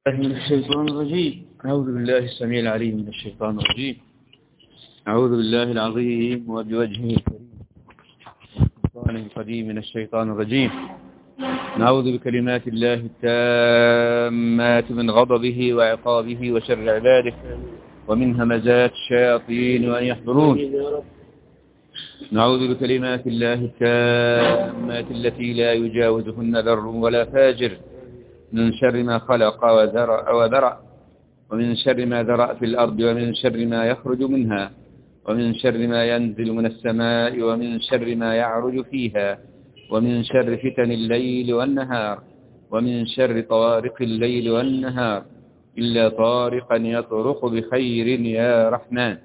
من الشيطان الرجيم. أعوذ بالله السميع العليم من الشيطان الرجيم. أعوذ بالله العظيم وبوجهه الكريم الشيطان القديم من الشيطان الرجيم. نعوذ بكلمات الله التامات من غضبه وعقابه وشر عباده ومن همزات الشياطين وأن يحضرون. نعوذ بكلمات الله التامات التي لا يجاوزهن ذر ولا فاجر من شر ما خلق وذرأ ومن شر ما ذرأ في الأرض ومن شر ما يخرج منها ومن شر ما ينزل من السماء ومن شر ما يعرج فيها ومن شر فتن الليل والنهار ومن شر طوارق الليل والنهار إلا طارقا يطرق بخير يا رحمن.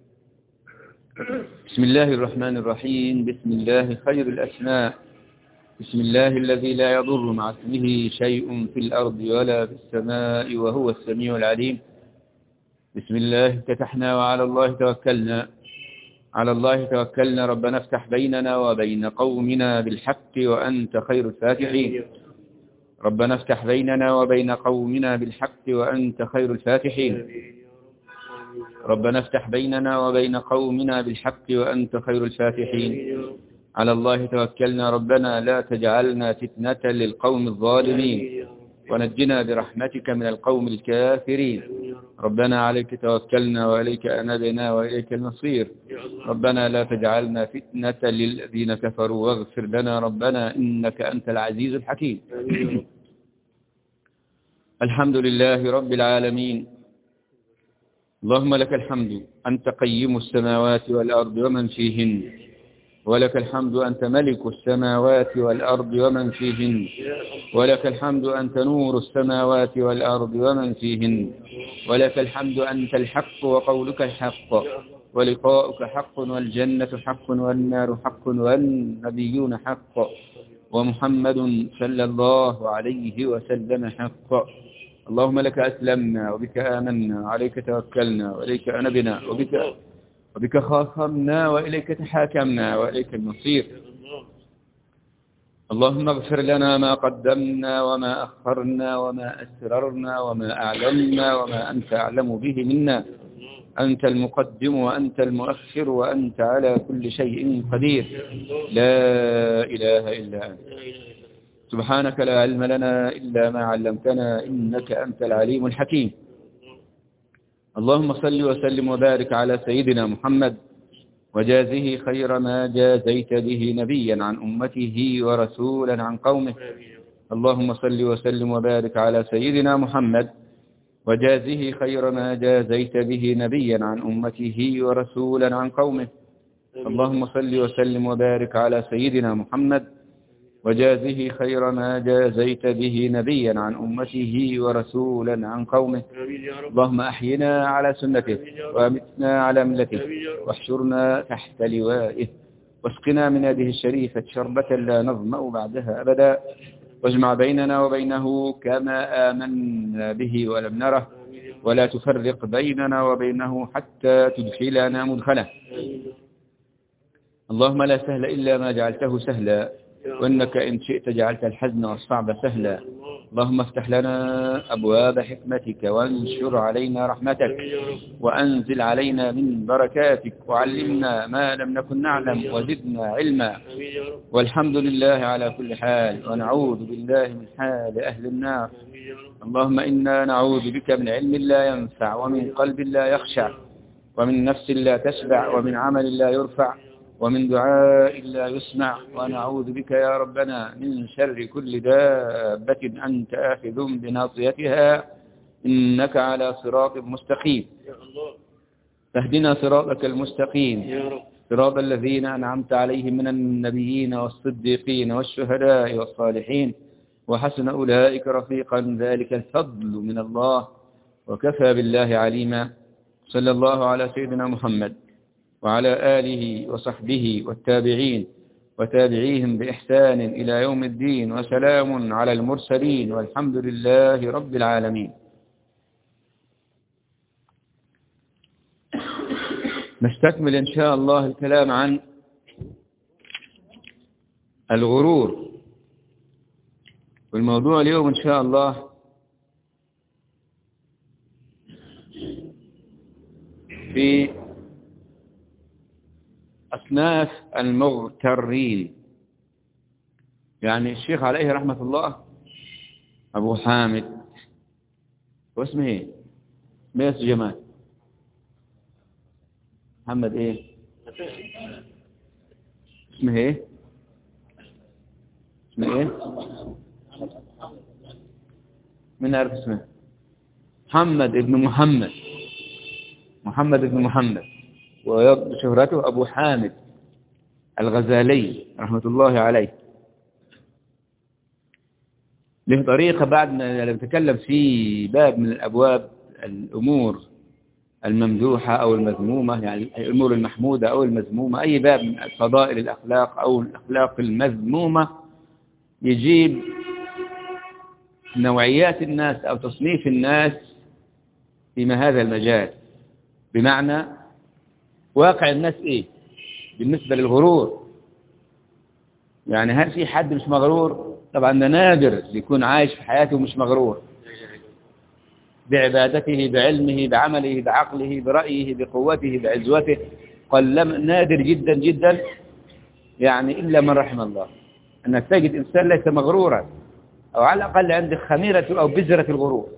بسم الله الرحمن الرحيم. بسم الله خير الأسماء. بسم الله الذي لا يضر مع اسمه شيء في الأرض ولا في السماء وهو السميع العليم. بسم الله افتتحنا وعلى الله توكلنا. على الله توكلنا. ربنا افتح بيننا وبين قومنا بالحق وأنت خير الفاتحين. ربنا افتح بيننا وبين قومنا بالحق وأنت خير الفاتحين. ربنا افتح بيننا وبين قومنا بالحق وأنت خير الفاتحين. على الله توكلنا. ربنا لا تجعلنا فتنة للقوم الظالمين ونجنا برحمتك من القوم الكافرين. ربنا عليك توكلنا وإليك أنبنا وإليك المصير. ربنا لا تجعلنا فتنة للذين كفروا واغفر لنا ربنا إنك أنت العزيز الحكيم. الحمد لله رب العالمين. اللهم لك الحمد أنت قيم السماوات والأرض ومن فيهن، ولك الحمد أنت ملك السماوات والأرض ومن فيهن، ولك الحمد أنت نور السماوات والأرض ومن فيهن، ولك الحمد أنت الحق وقولك الحق ولقاؤك حق والجنة حق والنار حق والنبيون حق ومحمد صلى الله عليه وسلم حق. اللهم لك أسلمنا وبك آمنا عليك توكلنا وإليك أنبنا وبك خاصمنا وإليك تحاكمنا وإليك المصير. اللهم اغفر لنا ما قدمنا وما أخرنا وما أسررنا وما أعلنا وما أنت أعلم به منا. أنت المقدم وأنت المؤخر وأنت على كل شيء قدير. لا إله إلا أنت سبحانك لا علم لنا إلا ما علمتنا إنك أنت العليم الحكيم. اللهم صل وسلم وبارك على سيدنا محمد وجازه خير ما جازيت به نبيا عن أمته ورسولا عن قومه. اللهم صل وسلم وبارك على سيدنا محمد وجازه خير ما جازيت به نبيا عن أمته ورسولا عن قومه. اللهم صل وسلم وبارك على سيدنا محمد وجازه خير ما جازيت به نبيا عن أمته ورسولا عن قومه. اللهم أحينا على سنته وأمتنا على ملته واحشرنا تحت لوائه واسقنا من يده الشريفة شربة لا نظمأ بعدها أبدا واجمع بيننا وبينه كما آمنا به ولم نره ولا تفرق بيننا وبينه حتى تدخلنا مدخله. اللهم لا سهل إلا ما جعلته سهلا وإنك إن شئت جعلت الحزن والصعب سهلا. اللهم افتح لنا أبواب حكمتك وانشر علينا رحمتك وأنزل علينا من بركاتك وعلمنا ما لم نكن نعلم وزدنا علما. والحمد لله على كل حال ونعوذ بالله من حال أهل النار. اللهم إنا نعوذ بك من علم لا ينفع ومن قلب لا يخشع ومن نفس لا تشبع ومن عمل لا يرفع ومن دعاء لا يسمع. ونعوذ بك يا ربنا من شر كل دابة أنت آخذ بناصيتها إنك على صراط مستقيم. فاهدنا صراطك المستقيم صراط الذين أنعمت عليهم من النبيين والصديقين والشهداء والصالحين وحسن أولئك رفيقا. ذلك الفضل من الله وكفى بالله عليما. صلى الله على سيدنا محمد وعلى آله وصحبه والتابعين وتابعيهم بإحسان إلى يوم الدين وسلام على المرسلين والحمد لله رب العالمين. نستكمل إن شاء الله الكلام عن الغرور. والموضوع اليوم إن شاء الله في أصناف المغترين. يعني الشيخ عليه رحمة الله أبو حامد، واسمه إيه؟ ميس جمال محمد إيه؟ اسمه إيه؟ اسمه إيه؟ من أعرف اسمه؟ محمد ابن محمد، محمد ابن محمد، وشهرته أبو حامد الغزالي رحمة الله عليه. له طريقة بعد ما نتكلم في باب من الأبواب الأمور الممدوحة أو المذمومة، يعني الأمور المحمودة أو المذمومة، أي باب من فضائل الأخلاق أو الأخلاق المذمومة، يجيب نوعيات الناس أو تصنيف الناس فيما هذا المجال، بمعنى واقع الناس إيه بالنسبة للغرور. يعني هل في حد مش مغرور؟ طبعا ده نادر يكون عايش في حياته مش مغرور بعبادته، بعلمه، بعمله، بعقله، برأيه، بقوته، بعزوته. نادر جدا جدا، يعني إلا من رحم الله أنك تجد إنسان ليس مغرورا، أو على الأقل عنده خميرة أو بذرة الغرور.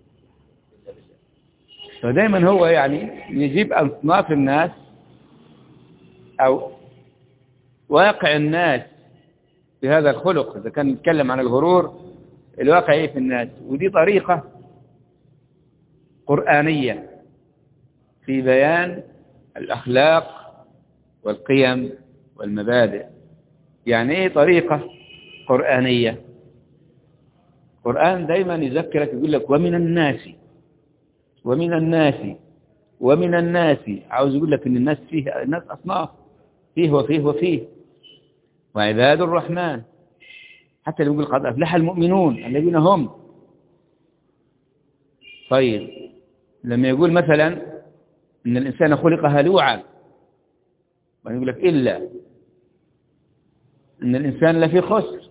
فدايما هو يعني يجيب أصناف الناس أو واقع الناس في هذا الخلق. إذا كان نتكلم عن الغرور، الواقع إيه في الناس، ودي طريقة قرآنية في بيان الأخلاق والقيم والمبادئ. يعني إيه طريقة قرآنية؟ القرآن دايما يذكرك، يقول لك ومن الناس ومن الناس ومن الناس، عاوز يقول لك إن الناس فيه الناس أصناف، فيه وفيه وفيه، وعباد الرحمن. حتى يقول قد أفلح المؤمنون الذين هم. طيب لما يقول مثلا إن الإنسان خلق هلوعا، ويقول لك إلا إن الإنسان لفي خسر،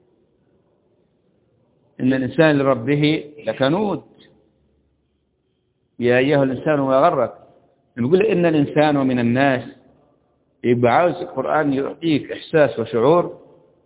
إن الإنسان لربه لكنود، يا أيها الإنسان ما غرك. نقول إن الإنسان ومن الناس، يبقى عاوز القرآن يعطيك إحساس وشعور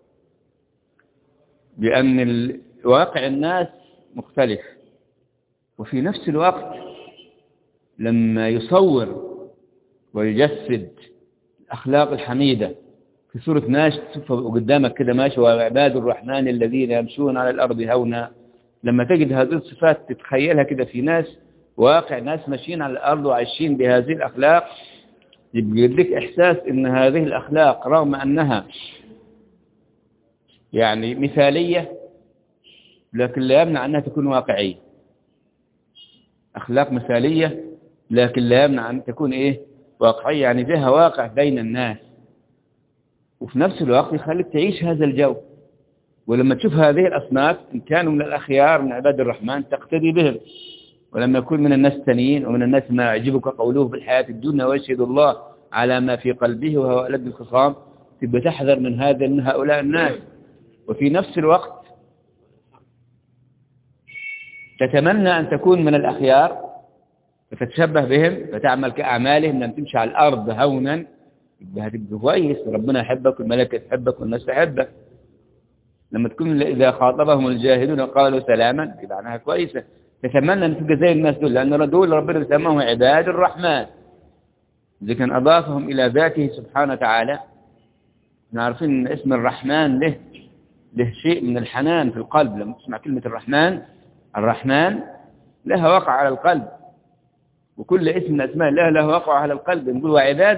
بأن واقع الناس مختلف. وفي نفس الوقت لما يصور ويجسد الأخلاق الحميدة في سورة ناس، تشوفها قدامك كده ماشي، وعباد الرحمن الذين يمشون على الأرض هونا، لما تجد هذه الصفات تتخيلها كده في ناس، واقع ناس ماشيين على الأرض وعايشين بهذه الأخلاق، يبقى يديك إحساس إن هذه الأخلاق رغم أنها يعني مثالية، لكن لا يمنع أنها تكون واقعية. أخلاق مثالية لكن لا يمنع أن تكون إيه؟ واقعية، يعني فيها واقع بين الناس، وفي نفس الوقت يخليك تعيش هذا الجو. ولما تشوف هذه الأصناف، إن كانوا من الأخيار من عباد الرحمن تقتدي بهم، ولما يكون من الناس التانيين ومن الناس ما يعجبك قوله في الحياة الدنيا ويشهد الله على ما في قلبه وهو ألد الخصام، تبقى تحذر من هؤلاء الناس. وفي نفس الوقت تتمنى أن تكون من الأخيار فتتشبه بهم، فتعمل كأعمالهم، لم تمشي على الأرض هونا، يبقى هتبقى كويس، ربنا يحبك والملائكة تحبك والناس تحبك. لما تكون إذا خاطبهم الجاهلون قالوا سلاما، يبقى عنها كويسة. تتمنى أن تبقى زي الناس دول، لأن دول ربنا سماهم عباد الرحمن، إذا كان أضافهم إلى ذاته سبحانه وتعالى. نعرفين أن اسم الرحمن له شيء من الحنان في القلب. لما تسمع كلمة الرحمن لها وقع على القلب، وكل اسم من أسماء الله له وقع على القلب. نقول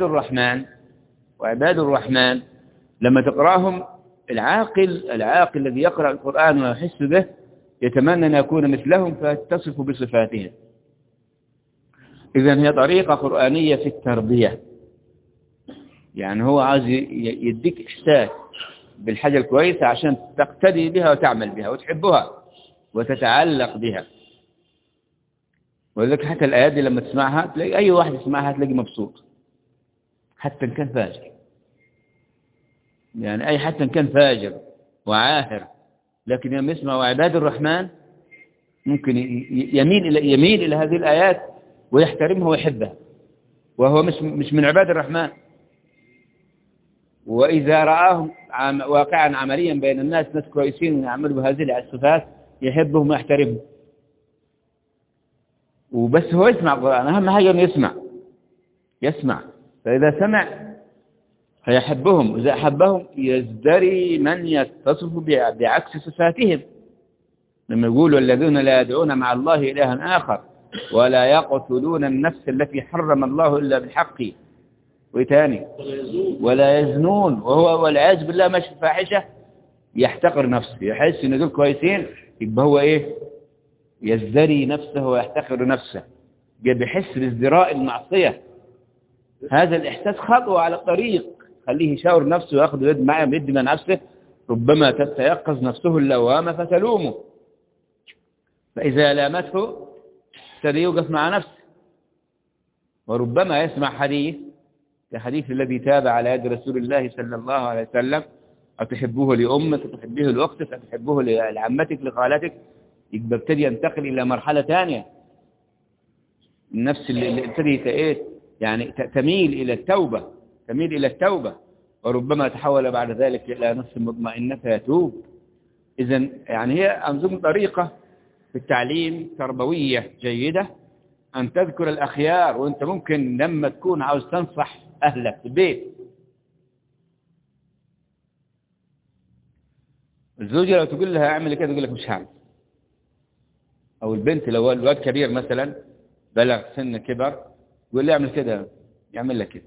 وعباد الرحمن لما تقرأهم، العاقل الذي يقرأ القرآن ويحس به يتمنى أن يكون مثلهم فتصف بصفاتهم. إذن هي طريقة قرآنية في التربية، يعني هو عايز يديك إحساس بالحاجة الكويسة عشان تقتدي بها وتعمل بها وتحبها وتتعلق بها. ولذلك حتى الآيات دي لما تسمعها، تلاقي أي واحد يسمعها تلاقي مبسوط، حتى إن كان فاجر. يعني حتى إن كان فاجر وعاهر، لكن لما يسمع وعباد الرحمن ممكن يميل إلى هذه الآيات ويحترمها ويحبها. وهو مش من عباد الرحمن. وإذا رآهم واقعا عمليا بين الناس، ناس كويسين يعملوا بهذه الصفات، يحبهم ويحترمهم. وبس هو يسمع القرآن، أهم حاجة أنه يسمع. فإذا سمع فيحبهم، إذا أحبهم يزدري من يتصف بعكس صفاتهم. لما يقولوا الذين لا يدعون مع الله إلها آخر ولا يقتلون النفس التي حرم الله إلا بالحق، وثاني ولا يزنون، وهو والعياذ بالله ماشي فاحشة، يحتقر نفسه، يحس إن دول كويسين، يبقى هو إيه؟ يزدري نفسه ويحتقر نفسه، بيحس بازدراء المعصية. هذا الإحساس خطوة على الطريق، خليه يشاور نفسه ويأخذ يد معه بيد من نفسه، ربما تتيقظ نفسه اللوامة فتلومه، فإذا لامته ابتدى يوقف مع نفسه. وربما يسمع حديث كحديث الذي تاب على يد رسول الله صلى الله عليه وسلم: أتحبوه لأمك، أتحبوه لأختك، أتحبوه لعمتك، لخالتك. يبقى ابتدي ينتقل إلى مرحلة ثانية، النفس اللي ابتدي يعني تميل إلى التوبة، وربما تحول بعد ذلك إلى نفس مطمئنة فيتوب. إذن يعني هي أنظمة طريقة في التعليم تربوية جيدة، أن تذكر الأخيار. وأنت ممكن لما تكون عاوز تنصح أهلك في البيت، الزوجة لو تقول لها اعمل كده تقول لك مش هعمل، أو البنت لو الواد كبير مثلا بلغ سن كبر يقول لي اعمل كده، يعمل لك كده.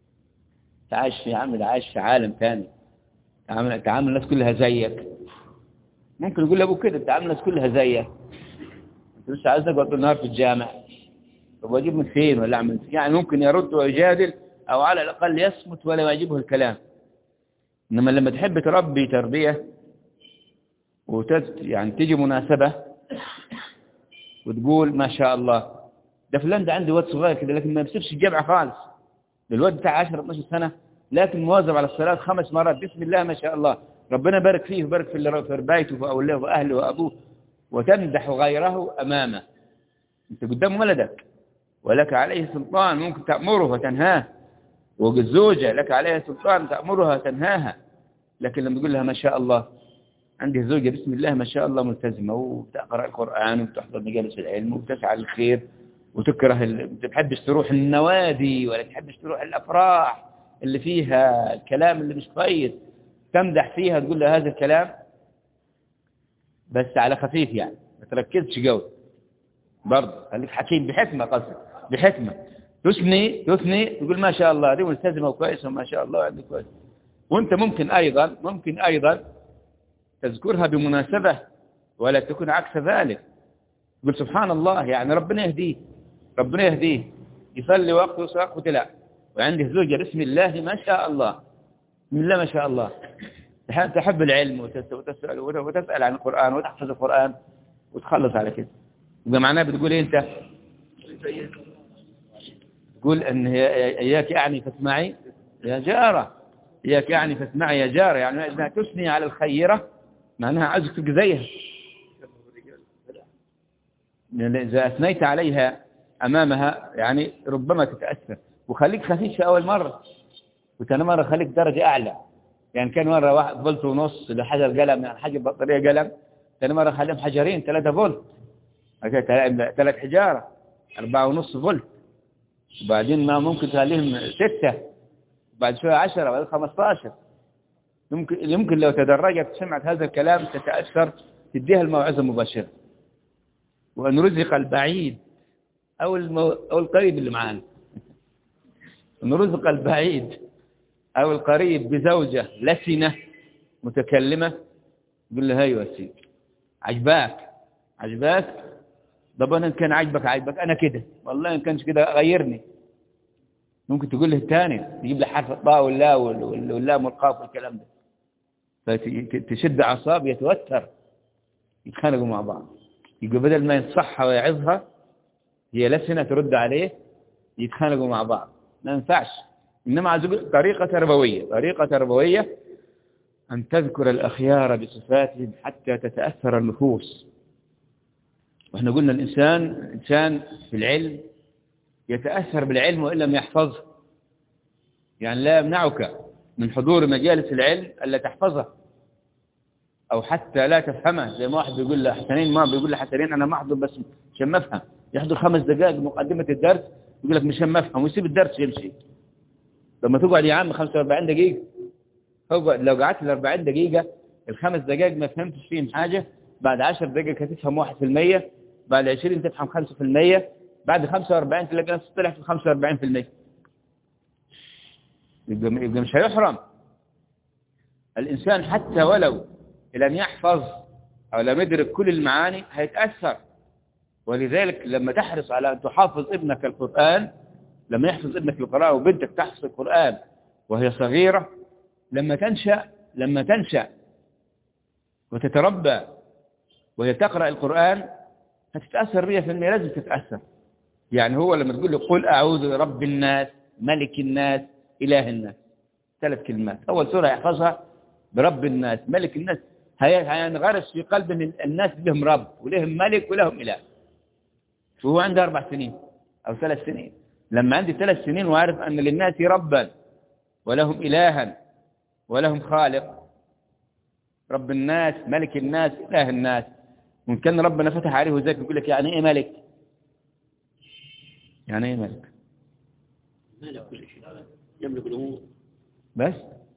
عايش في عالم ثاني، تعامل الناس كلها زيك. ممكن يقول لأبوك كده، تعامل الناس كلها زيك، انت مش عايز اقعد طول النهار في الجامع، طب واجيب من فين ولا اعمل فين؟ يعني ممكن يرد ويجادل، او على الاقل يصمت ولا يجيبه الكلام. انما لما تحب تربي تربيه يعني تيجي مناسبه وتقول ما شاء الله ده فلان ده عندي واد صغير كده لكن ما بيسيبش الجامعه خالص، الواد بتاع 10 12 سنه لكن مواظب على الصلاه 5 مرات، بسم الله ما شاء الله، ربنا بارك فيه وبارك في ربايته واولاده واهله وابوه، وتمدح غيره امامه. انت قدام ولدك ولك عليه سلطان، ممكن تأمره وتنهاه، والزوجة لك عليها سلطان تأمرها وتنهاها. لكن لما تقول لها ما شاء الله عندي زوجة بسم الله ما شاء الله ملتزمة وتقرأ القرآن وتحضر مجالس العلم وتسعى للخير وتكره ما تحبش تروح النوادي ولا تحبش تروح الأفراح اللي فيها الكلام اللي مش كويس، تمدح فيها تقول لها هذا الكلام بس على خفيف، يعني ما تركزش قوي برضه، خليك حكيم بحكمة، قصد بحكمة، تثني تقول ما شاء الله دي ملتزمة وكويسة وما شاء الله عندك كويس. وانت ممكن ايضا تذكرها بمناسبة ولا تكون عكس ذلك، تقول سبحان الله يعني ربنا يهديه يصلي وقته وساق وتلا، وعنده زوجة بسم الله ما شاء الله، بسم الله ما شاء الله تحب العلم وتسأل عن القرآن وتحفظ القرآن وتخلص على كده. يبقى معناه بتقول إيه انت؟ تقول ان اياك يعني فاسمعي يا جارة، اياك يعني فاسمعي يا جارة، يعني اذا تثني على الخيرة معناها عايزك تبقى زيها، اذا اثنيت عليها امامها يعني ربما تتأثر. وخليك خفيف في اول مرة، وثاني مرة خليك درجة اعلى، يعني كان مرة 1 فولت ونص لحجر قلم، يعني حجر بطارية قلم، ثاني مرة خليهم حجرين 3 فولت، 3 حجارة 4.5 فولت، وبعدين ما ممكن تخليهم 6، بعد شوية 10 بعد 15. يمكن لو تدرجت سمعت هذا الكلام تتأثر، تديها الموعظة مباشرة. وأن رزق البعيد أو القريب اللي معانا، أن رزق البعيد أو القريب بزوجة لسنة متكلمة، يقول له هاي وسيد عجباك طب أنا إن كان عجبك أنا كده والله، إن كانش كده غيرني. ممكن تقول له الثاني تجيب له حرف الطاء واللام والقاف والكلام ده، فتشد أعصاب يتوتر، يتخانقوا مع بعض. يبقى بدل ما ينصحها ويعظها هي لسنة ترد عليه، يتخانقوا مع بعض، ما ينفعش. إنما عايز طريقة تربوية أن تذكر الأخيار بصفاتهم حتى تتأثر النفوس. وإحنا قلنا الإنسان في العلم يتأثر بالعلم وإن لم يحفظه. يعني لا يمنعك من حضور مجالس العلم ألا تحفظه أو حتى لا تفهمه. زي ما واحد بيقول لحسنين، ما بيقول لحسنين أنا ما أحضر بس مش ما أفهم، يحضر 5 دقائق مقدمة الدرس يقول لك مش ما أفهم ويسيب الدرس يمشي. لما تقعد يا عم 45 دقيقة، لو قعدت 40 دقيقة ال5 دقائق ما فهمتش فيهم حاجة، بعد 10 دقائق هتفهم 1%، بعد 20 تفهم 5%، بعد 45 تلاقي نفسك طلعت في 45%. يبقى مش هيحرم الإنسان حتى ولو لم يحفظ أو لم يدرك كل المعاني هيتأثر. ولذلك لما تحرص على أن تحافظ ابنك القرآن، لما يحفظ ابنك القرآن وبنتك تحفظ القرآن وهي صغيرة، لما تنشأ وتتربى وهي تقرأ القرآن هتتأثر 100%، لازم تتأثر. يعني هو لما تقول له قل أعوذ برب الناس ملك الناس إله الناس، 3 كلمات، أول سورة يحفظها برب الناس ملك الناس، هينغرس في قلب ان الناس لهم رب ولهم ملك ولهم إله. وهو عنده 4 سنين أو 3 سنين. لما عندي 3 سنين وعارف أن للناس ربا ولهم إلها ولهم خالق، رب الناس ملك الناس إله الناس، ممكن ربنا فتح عليه وذاك يقول لك يعني إيه ملك؟ يعني إيه ملك؟ مالك كل شيء، يملك الأمور بس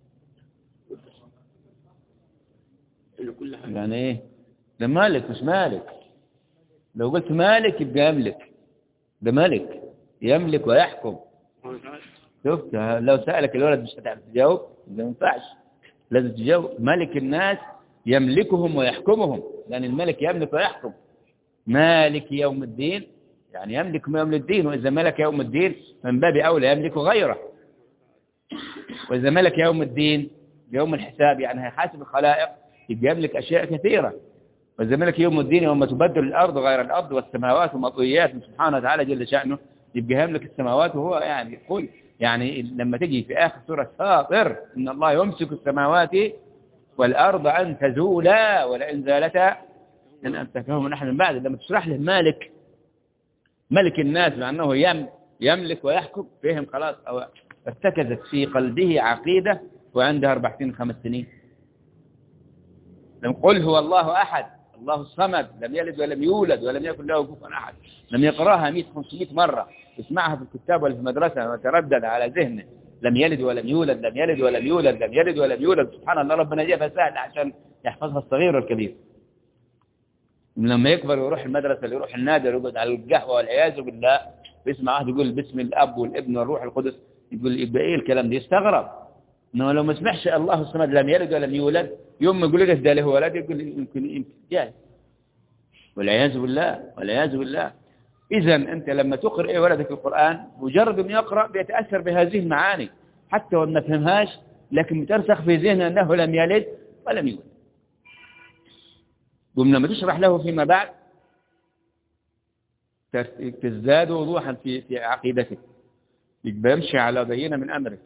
كل حاجة. يعني إيه؟ ده مالك مش مالك. لو قلت مالك يبقى يملك، ده ملك يملك ويحكم. شفت؟ لو سألك الولد مش هتعرف تجاوب، ما ينفعش، لازم تجاوب. ملك الناس يملكهم ويحكمهم، لأن الملك يملك ويحكم. مالك يوم الدين يعني يملك يوم الدين، وإذا ملك يوم الدين من باب أولى يملك غيره. وإذا ملك يوم الدين يوم الحساب يعني هيحاسب الخلائق يبقى يملك أشياء كثيرة. وإذا ملك يوم الدين يوم تبدل الأرض غير الأرض والسماوات ومطويات سبحانه وتعالى جل شأنه، يبقى يملك السماوات. وهو يعني يقول يعني لما تجي في آخر سورة فاطر إن الله يمسك السماوات والأرض أن تزولا ولئن زالتا إن أمسكهما نحن من بعد. لما تشرح له ملك الناس لأنه يملك ويحكم، فهم خلاص أو ارتكزت في قلبه عقيدة وعنده 4 سنين 5 سنين. لم قل هو الله أحد الله الصمد لم يلد ولم يولد ولم يكن له كفوا أحد، لم يقراها 100-500 مرة، يسمعها في الكتاب ولا في المدرسة وتردد على ذهنه لم يلد ولم يولد لم يلد ولم يولد لم يلد ولم يولد. سبحان الله، ربنا جابها سهل عشان يحفظها الصغير والكبير. لما يكبر ويروح المدرسة يروح النادي يقعد على القهوة والعياذ بالله بيسمع واحد يقول باسم الأب والابن والروح القدس، يقول يبقى إيه الكلام ده؟ يستغرب. إنه لو ما سمعش الله الصمد لم يلد ولم يولد يوم ما يقول لك ده له ولد يقول يمكن جاي، والعياذ بالله والعياذ بالله. إذا أنت لما تقرأ ولدك القرآن مجرد أن يقرأ بيتأثر بهذه المعاني حتى وما فهمهاش، لكن بترسخ في ذهنه أنه لم يلد ولم يولد. ولما تشرح له فيما بعد تزداد وضوحا في عقيدته، يبقى يمشي على بينة من أمره.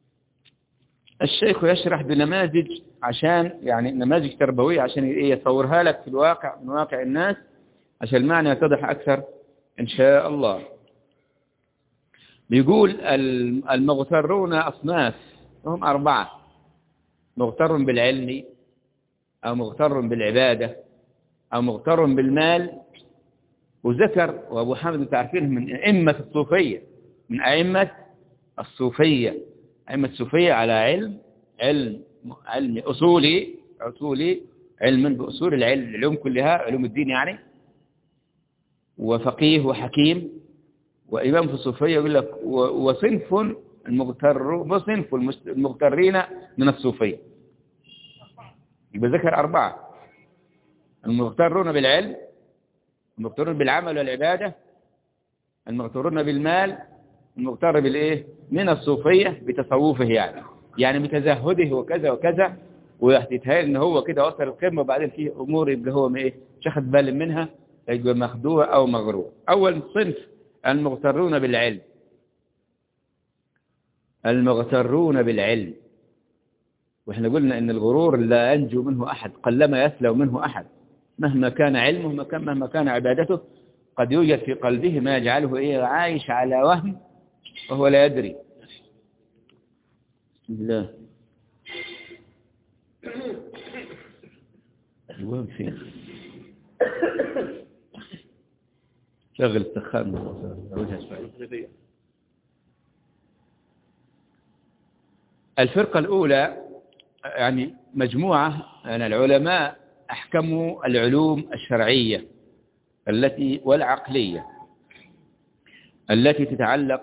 الشيخ يشرح بنماذج عشان يعني نماذج تربوية عشان يصورها لك في الواقع من واقع الناس عشان المعنى يتضح أكثر إن شاء الله. بيقول المغترون أصناف، وهم 4: مغتر بالعلم أو مغتر بالعبادة أو مغتر بالمال. وذكر وأبو حامد تعرفين من أئمة الصوفية، من أئمة الصوفية، أئمة الصوفية على علم أصولي علم بأصول العلوم كلها، علوم الدين يعني، وفقيه وحكيم وإمام في الصوفية. يقول لك وصنف المغترين من الصوفية. يبقى ذكر 4: المغترون بالعلم، المغترون بالعمل والعبادة، المغترون بالمال، المغتر بالإيه من الصوفية بتصوفه يعني بتزهده وكذا وكذا، ويتهيأ إن هو كده وصل القمة وبعدين فيه أمور يبقى هو إيه شخص بال منها يبقى مخدوع أو مغرور. أول صنف المغترون بالعلم. المغترون بالعلم، وإحنا قلنا إن الغرور لا ينجو منه أحد، قلما يسلو منه أحد، مهما كان علمه مهما كان عبادته قد يوجد في قلبه ما يجعله عايش على وهم وهو لا يدري. بسم الله. الوهم فين؟ شغل السخان وجهه شوي. الفرقة الأولى يعني مجموعة من العلماء أحكموا العلوم الشرعية والعقلية التي تتعلق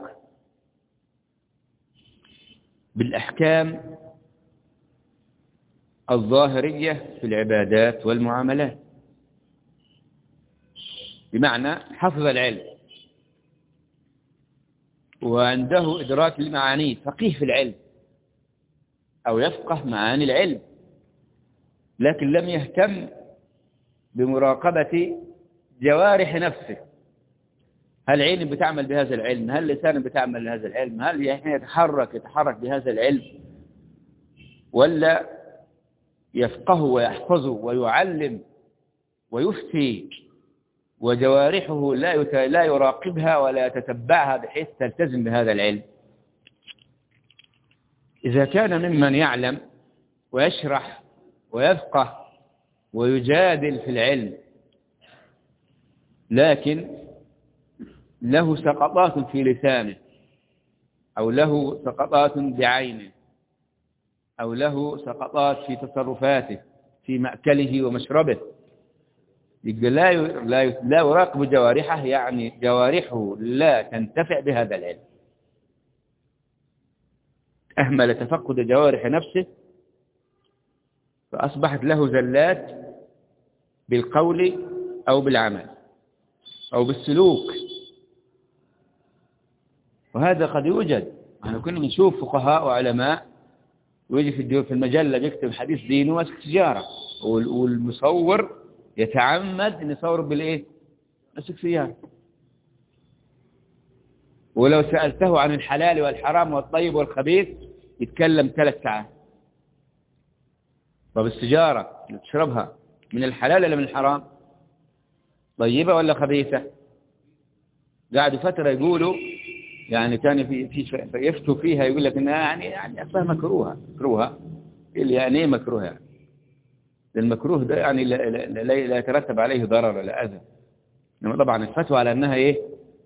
بالأحكام الظاهرية في العبادات والمعاملات، بمعنى حفظ العلم وعنده إدراك المعاني، فقيه في العلم أو يفقه معاني العلم، لكن لم يهتم بمراقبة جوارح نفسه. هل عين بتعمل بهذا العلم؟ هل لسان بتعمل بهذا العلم؟ هل يتحرك بهذا العلم؟ ولا يفقه ويحفظه ويعلم ويفتي وجوارحه لا يراقبها ولا يتتبعها بحيث تلتزم بهذا العلم؟ إذا كان ممن يعلم ويشرح ويفقه ويجادل في العلم، لكن له سقطات في لسانه أو له سقطات بعينه أو له سقطات في تصرفاته في مأكله ومشربه، لا يراقب جوارحه، يعني جوارحه لا تنتفع بهذا العلم، أهمل تفقد جوارح نفسه فأصبحت له زلات بالقول أو بالعمل أو بالسلوك. وهذا قد يوجد. احنا كنا نشوف فقهاء وعلماء ويجي في المجلة يكتب حديث دين وماسك سيارة، والمصور يتعمد أن يصور بالإيه؟ ماسك سيارة. ولو سألته عن الحلال والحرام والطيب والخبيث يتكلم 3 ساعات. طب السيجارة اللي تشربها من الحلال ولا من الحرام؟ طيبة ولا خبيثة؟ قاعدوا فترة يقولوا يعني كان في يفتوا فيها، يقول لك انها يعني اصلا مكروهه اللي يعني ايه مكروهه؟ يعني المكروه ده يعني لا يترتب عليه ضرر ولا اذى، انما طبعا الفتوى على انها ايه؟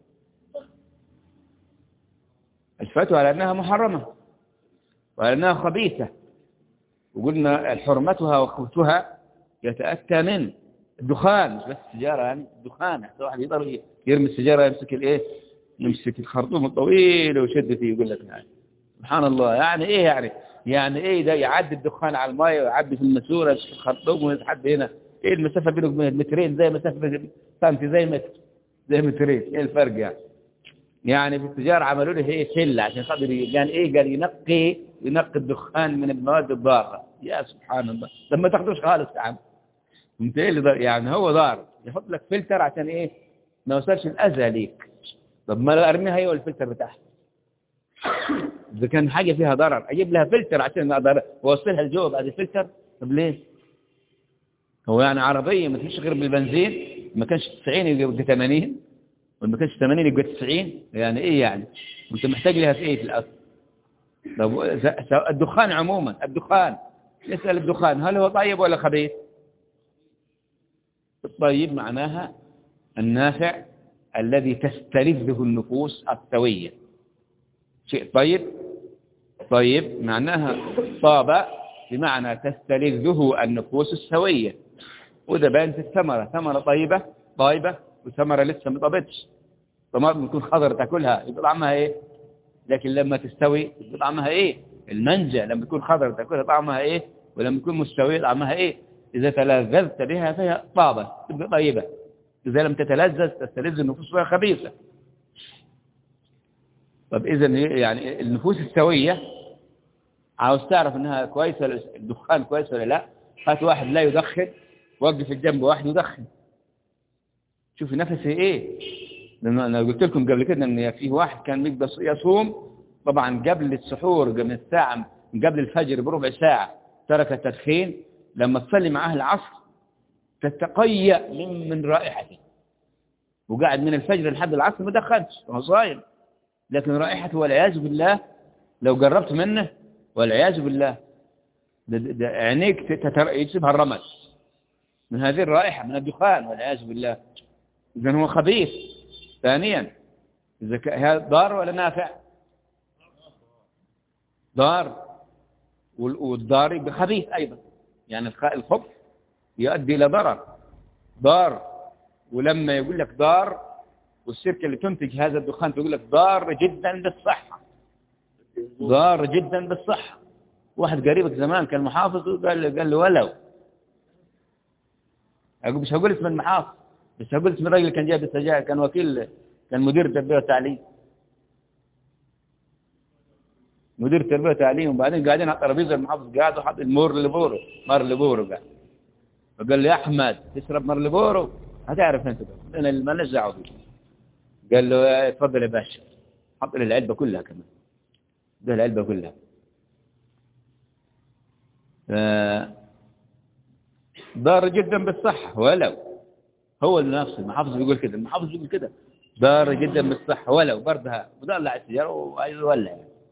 الفتوى على انها محرمه وعلى انها خبيثه، وقلنا حرمتها وخبثها يتاتى من الدخان، مش بس السيجاره، يعني الدخان. حتى واحد يقدر يرمي السيجاره يمسك الايه؟ يمسك الخرطوم الطويل ويشد فيه، يقول لك يعني سبحان الله، يعني ايه يعني ايه ده؟ يعدي الدخان على الماء ويعدي في الماسوره في الخرطوم ويسحب هنا، ايه المسافه بينه وبين مترين؟ زي مسافه سنتي، زي متر، زي مترين، ايه الفرق يعني في التجاره عملوا له هي سله عشان خاطر يعني ايه؟ قال ينقي الدخان من المواد الضاره. يا سبحان الله، لما تاخدوش خالص يا عم انت ايه اللي يعني هو ضار، يحط لك فلتر عشان ايه؟ ما يوصلش الاذى ليك. طب ما ارميها هي والفلتر بتاعها، اذا كان حاجه فيها ضرر اجيب لها فلتر عشان اقدر اوصلها لجوه بعد الفلتر. طب ليه؟ هو يعني عربيه ما فيش غير بالبنزين، ما كانش 90 يبقى 80، وما كانش 80 يبقى 90، يعني ايه يعني؟ وانت محتاج لها في ايه في الاصل؟ طب الدخان عموما، الدخان، نسال الدخان هل هو طيب ولا خبيث؟ الطيب معناها النافع الذي تستلذه النفوس السوية. شيء طيب معناها طاب، بمعنى تستلذه النفوس السوية. وده بان في الثمرة، ثمرة طيبة وثمرة لسه ما طابتش. طماطم تكون خضر تاكلها يبقى طعمها ايه؟ لكن لما تستوي يبقى طعمها ايه؟ المانجا لما تكون خضر تاكلها طعمها ايه؟ ولما تكون مستوية طعمها ايه؟ إذا تلذذت بها فهي طابة تبقى طيبة، إذا لم تتلذذ تستلذ النفوس فهي خبيثة. طب إذا يعني النفوس السوية عاوز تعرف إنها كويسة ولا الدخان كويس ولا لا؟ هات واحد لا يدخن وقف الجنب واحد يدخن، شوف نفسه إيه. لأن أنا قلت لكم قبل كده إن فيه واحد كان يصوم طبعا قبل السحور، قبل الساعة، قبل الفجر بربع ساعة ترك التدخين، لما تصلي معاه العصر تتقيأ من رائحته، وقاعد من الفجر لحد العصر ما دخنش وهو صايم، لكن رائحته والعياذ بالله لو قربت منه والعياذ بالله ده عينيك يجيبها الرمل من هذه الرائحة من الدخان والعياذ بالله. إذن هو خبيث. ثانيا هذا ضار ولا نافع؟ ضار، والضار خبيث أيضا، يعني الخبث يؤدي إلى ضار. ولما يقول لك ضار، والشركة اللي تنتج هذا الدخان تقول لك ضار جدا بالصحة، ضار جدا بالصحة. واحد قريبك زمان كان محافظ قال له ولو مش هقول اسم المحافظ، بس هقول اسم الراجل اللي كان جايب السجاير، كان وكيل، كان مدير تربية وتعليم، مدير تربية وتعليم. وبعدين قاعدين على الترابيزة المحافظ قاعد وحط مار لبورو قاعد، فقال له يا أحمد تشرب مار لبورو؟ هتعرف أنت أنا اللي مالناش دعوة بيه. قال له اتفضل يا باشا، حط له العلبة كلها كمان، ده العلبة كلها. ضار جدا بالصحة ولو، هو نفسه المحافظ بيقول كده، المحافظ بيقول كده ضار جدا بالصحة ولو بردها، وضلع السيارة وولع.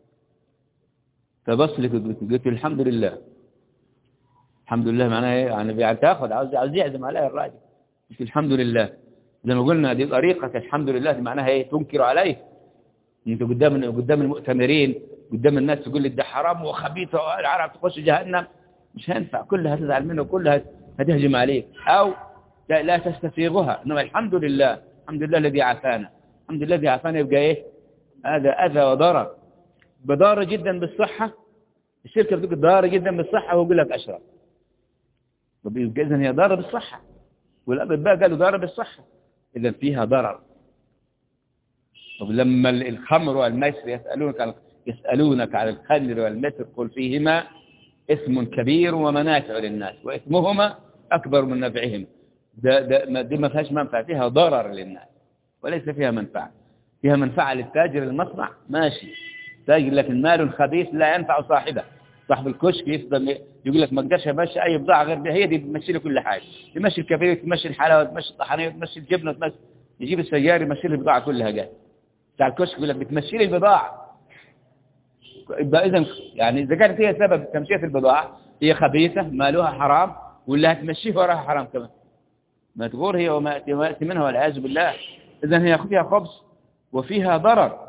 فبص لي قلت الحمد لله. الحمد لله معناها ايه؟ يعني تاخذ عاوز يعزم عليها الراجل. قلت الحمد لله. زي ما قلنا دي طريقة الحمد لله دي معناها ايه؟ تنكر عليه. انت قدام المؤتمرين قدام الناس تقول لي ده حرام وخبيث والعرب تخش جهنم، مش هينفع، كلها تزعل منه وكلها هتهجم عليك، او لا تستفيغها. انما الحمد لله، الحمد لله الذي عافانا، الحمد لله الذي عافانا. يبقى ايه؟ هذا اذى وضرر. بضار جدا بالصحة، الشركة بتقول ضار جدا بالصحة ويقول لك اشرب. طب اذا هي ضاره بالصحة، والأطباء قالوا ضاره بالصحة، اذا فيها ضرر. طب لما الخمر والميسر يسألونك على الخمر والميسر قل فيهما اسم كبير ومنافع للناس واسمهما أكبر من نفعهم. دي ما فيهاش منفعة، فيها ضرر للناس وليس فيها منفعة. فيها منفعة للتاجر المصنع ماشي، تاجر، لكن مال خبيث لا ينفع صاحبه. صاحب الكشك يفضل يقول لك ما اقدرش امشي اي بضاعه غير دي، هي دي بتمشي لي كل حاجه، تمشي الكبير، تمشي الحلاوه، تمشي الطحانيه، تمشي الجبنه، تمشي، يجيب السياره يمشي لي البضاعه كلها جايه. بتاع الكشك يقول لك بتمشي لي البضاعه. يبقى اذا يعني اذا كانت هي سبب تمشيه البضاعه هي خبيثه مالها حرام، ولا هتمشيه وراها حرام كمان، ما تغور هي وما ياتي منها والعياذ بالله. اذا هي فيها خبث وفيها ضرر.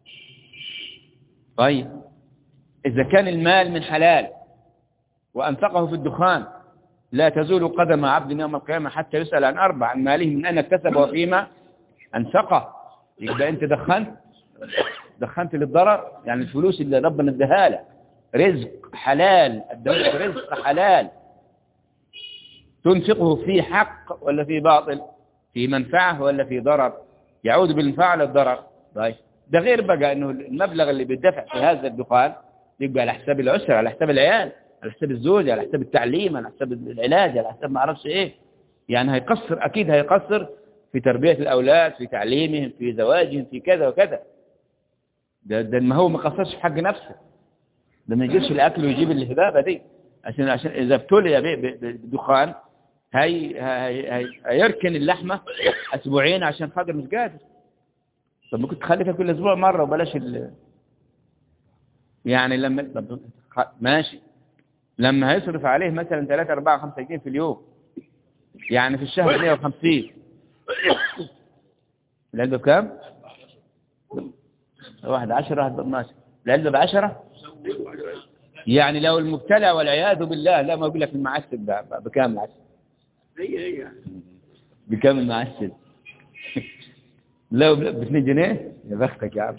طيب اذا كان المال من حلال وانفقه في الدخان لا تزول قدم عبد يوم القيامه حتى يسال عن اربع: عن ماله من اين اكتسب وفيما انفقه. يبقى انت دخنت للضرر، يعني الفلوس اللي ربنا اداها لك رزق حلال، اداك رزق حلال، تنفقه في حق ولا في باطل؟ في منفعه ولا في ضرر؟ يعود بالمنفعه للضرر. طيب ده غير بقى انه المبلغ اللي بيدفع في هذا الدخان يبقى على حساب الاسره، على حساب العيال، على حساب الزوج، على حساب التعليم، على حساب العلاج، على حساب ما اعرفش ايه. يعني هيقصر، اكيد هيقصر في تربيه الاولاد، في تعليمهم، في زواجهم، في كذا وكذا. ده ما هو ما قصرش في حق نفسه، ده ما يجيبش الاكل ويجيب الهبابه دي، عشان اذا ابتلي بالدخان هيركن اللحمه اسبوعين عشان خاطر مش قادر. طب ممكن تخليها كل اسبوع مره وبلاش يعني لما ماشي، لما هيصرف عليه مثلا 3 4 5 جنيه في اليوم، يعني في الشهر 150. العلبه بكام؟ 1 10 12. العلبه ب10. يعني لو المبتلى والعياذ بالله، لا ما اقول لك المعسل بكام العسل؟ هي بكام المعسل؟ لو ب2 جنيه يا بختك يا عم.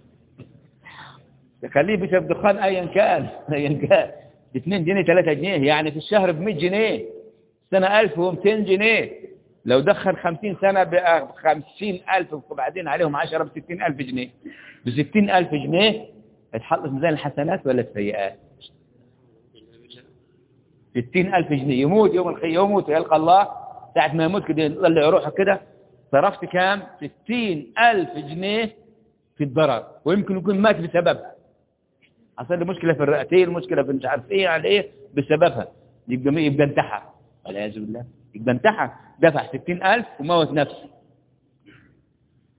خليه بيشرب دخان ايا كان ب2 جنيه 3 جنيه، يعني في الشهر ب100 جنيه، سنه 1200 جنيه. لو دخل 50 سنه ب 50,000 وبعدين عليهم 10 ب 60,000 جنيه. ب 60,000 جنيه هتحط في ميزان الحسنات ولا السيئات؟ 60,000 جنيه. يموت يموت ويلقى الله، ساعة ما يموت كده يطلع روحه كده، صرفت كام؟ 60,000 جنيه في الضرر، ويمكن يكون مات بسببها. حصل له مشكلة في الرئتين، مشكلة في مش عارف ايه على ايه بسببها، يبقى انتحر والعياذ بالله. يبقى انتحر، دفع 60,000 وموت نفسه.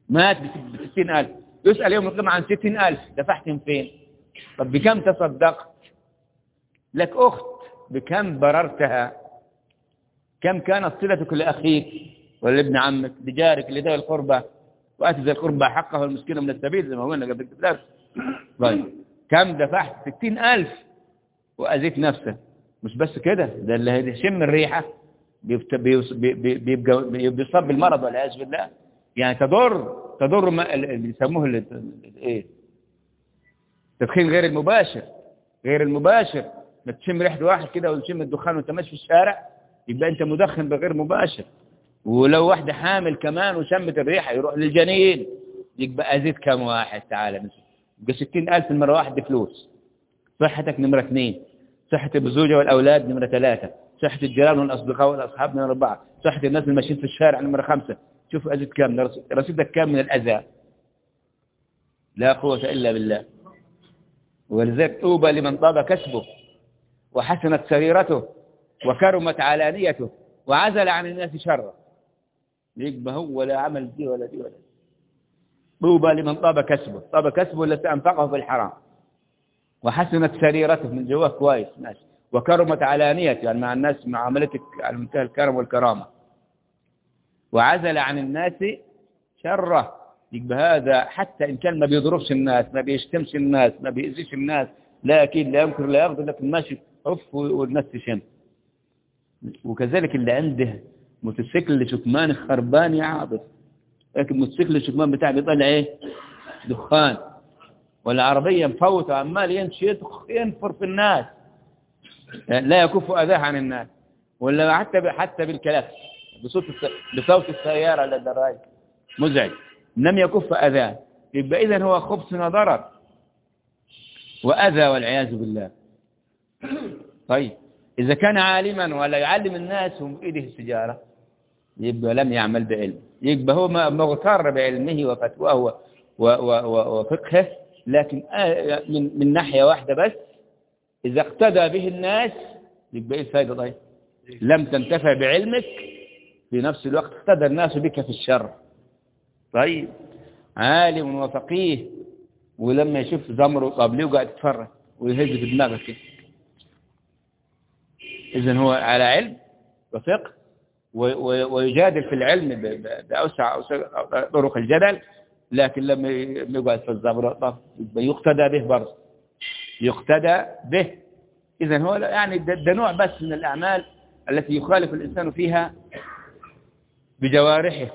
مات ب60,000. يسأل يوم القيامة عن 60,000 دفعتهم فين؟ طب بكم تصدقت؟ لك أخت بكم بررتها؟ كم كانت صلتك لأخيك ولا ابن عمك بجارك لذوي القربى؟ وآتي ذي القربى حقه المسكين من السبيل زي ما قلنا قبل كده. طيب كم دفعت؟ 60,000 وأذيت نفسه. مش بس كده، ده اللي هيشم الريحة بيبقى بيصاب بالمرض والعياذ بالله. يعني تضر ما اللي بيسموه ايه، تدخين غير المباشر. ما تشم ريحة واحد كده وتشم الدخان وانت ماشي في الشارع، يبقى انت مدخن بغير مباشر. ولو واحدة حامل كمان وشمت الريحة يروح للجنين، يبقى أزيد كم واحد؟ تعالى مثلا يبقى 60,000 مرة واحدة فلوس. صحتك نمرة 2، صحة الزوجة والأولاد نمرة 3، صحة الجيران والأصدقاء والأصحاب نمرة 4، صحة الناس اللي ماشيين في الشارع نمرة 5. شوف أزيد كم، رصيدك كم من الأذى؟ لا قوة إلا بالله. ولذلك طوبى لمن طاب كسبه وحسنت سريرته وكرمت علانيته وعزل عن الناس شره. يبقى هو ولا عمل دي ولا دي ولا دي. طوبى لمن طاب كسبه التي أنفقه في الحرام، وحسنت سريرته من جواه كويس ماشي، وكرمت علانيته يعني مع الناس معاملتك على منتهى الكرم والكرامة، وعزل عن الناس شره. يبقى هذا حتى إن كان ما بيضربش الناس، ما بيشتمش الناس، ما بيأذيش الناس، لا أكيد لا يمكن لا يغضب، لكن ماشي عف والناس تشم. وكذلك اللي عنده موتوسيكل شكمان خربان يعاطف، لكن الموتوسيكل الشكمان بتاعه بيطلع ايه؟ دخان. والعربية مفوتة عمال ينشي ينفر في الناس، لا يكف أذاه عن الناس. ولا حتى بالكلاكس بصوت السيارة للدراجة مزعج، لم يكف أذاه. يبقى إذن هو خبث وضرر وأذى والعياذ بالله. طيب إذا كان عالما ولا يعلم الناس وبإيده السجارة، يبقى لم يعمل بعلم، يبقى هو مغتر بعلمه وفتواه وفقهه. لكن من ناحية واحدة بس، إذا اقتدى به الناس يبقى إيه الفائدة؟ طيب لم تنتفع بعلمك، في نفس الوقت اقتدى الناس بك في الشر. طيب عالم وفقيه ولما يشوف زمره قبله وقاعد يتفرج ويهز في دماغه كده، إذن هو على علم وفقه ويجادل في العلم بأوسع طرق الجدل، لكن لما يقعد في الزمر يقتدى به برضه، يقتدى به. إذن هو يعني ده نوع بس من الأعمال التي يخالف الإنسان فيها بجوارحه،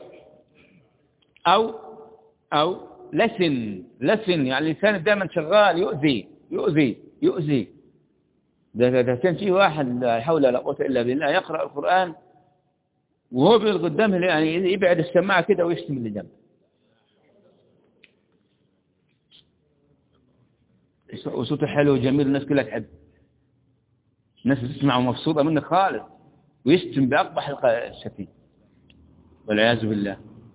أو لسن يعني الإنسان دائما شغال يؤذي. ده كان في واحد لا حول ولا قوة إلا بالله يقرأ القرآن وهو بالقدام يعني يبعد السماعة كده ويشتم اللي جنبه، وصوته حلو وجميل الناس كلها تحب، الناس تسمع ومبسوطة منك خالص، ويشتم بأقبح الشتيم والعياذ بالله.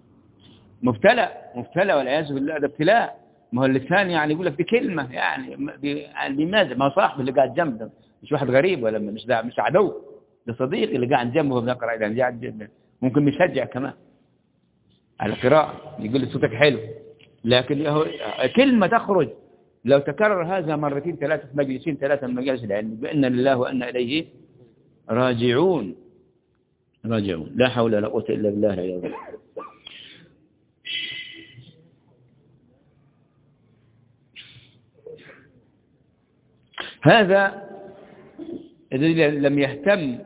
مبتلى والعياذ بالله، ده ابتلاء. ما هو اللسان يعني يقول لك دي كلمة يعني لماذا؟ ما صاحب اللي قاعد جنبه ده مش واحد غريب ولا مش عدو، ده صديقي اللي قاعد جنبه وبنقرأ يعني قاعد جنبه، ممكن بيشجع كمان على القراءة، يقول لي صوتك حلو، لكن هو كلمة تخرج لو تكرر هذا مرتين 3 في مجلسين 3 من مجالس العلم بأن لله وأنا إليه راجعون. لا حول ولا قوة إلا بالله العلي العظيم. هذا الذي لم يهتم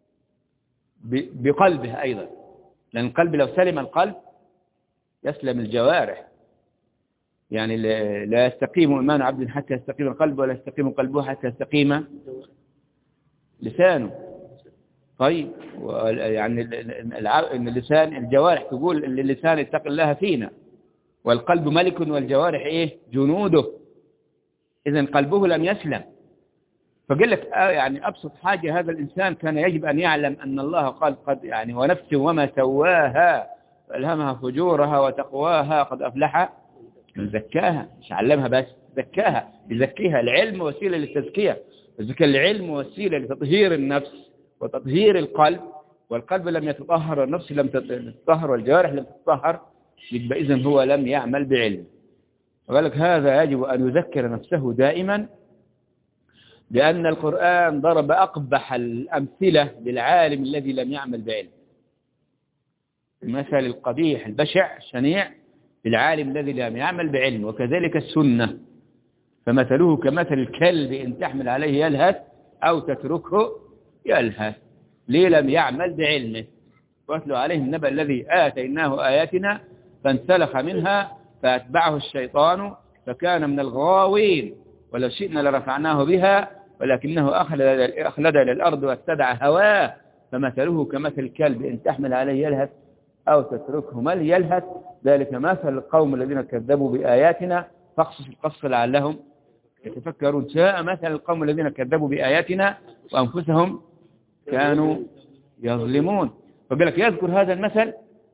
بقلبه أيضا، لأن القلب لو سلم القلب يسلم الجوارح. يعني لا يستقيم إيمان عبد حتى يستقيم القلب، ولا يستقيم قلبه حتى يستقيم لسانه. طيب يعني إن اللسان الجوارح تقول إن اللسان اتق الله فينا، والقلب ملك والجوارح إيه؟ جنوده. إذن قلبه لم يسلم. فقال لك يعني أبسط حاجة، هذا الإنسان كان يجب أن يعلم أن الله قال قد يعني ونفس وما سواها فألهمها فجورها وتقواها قد أفلح من زكاها. مش علمها بس، زكاها، يزكيها. العلم وسيلة للتزكية، العلم وسيلة لتطهير النفس وتطهير القلب، والقلب لم يتطهر والنفس لم تتطهر والجوارح لم تتطهر يبقى إذن هو لم يعمل بعلم. وقالك هذا يجب أن يذكر نفسه دائما، لأن القرآن ضرب أقبح الأمثلة للعالم الذي لم يعمل بعلم. المثل القبيح البشع الشنيع للعالم الذي لم يعمل بعلم. وكذلك السنة، فمثله كمثل الكلب إن تحمل عليه يلهث أو تتركه يلهث. ليه؟ لم يعمل بعلمه. واتلو عليه النبأ الذي آتيناه آياتنا فانسلخ منها فأتبعه الشيطان فكان من الغاوين، ولو شئنا لرفعناه بها ولكنه أخلد إلى الأرض واتبع هواه فمثله كمثل الكلب إن تحمل عليه يلهث أو تتركه يلهث. ذلك مثل القوم الذين كذبوا بآياتنا فاقصص القصص لعلهم يتفكرون. ساء مثل القوم الذين كذبوا بآياتنا وأنفسهم كانوا يظلمون. فقال لك يذكر هذا المثل